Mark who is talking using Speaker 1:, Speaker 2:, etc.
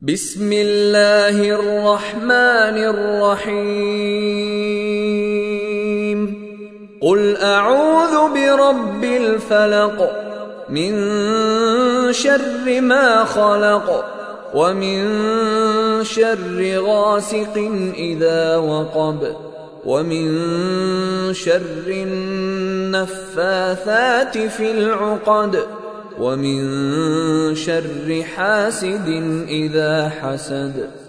Speaker 1: بسم الله الرحمن الرحيم قل أعوذ برب الفلق من شر ما خلق ومن شر غاسق إذا وقب ومن شر النفاثات في العقد ومن شر حاسد إذا حسد.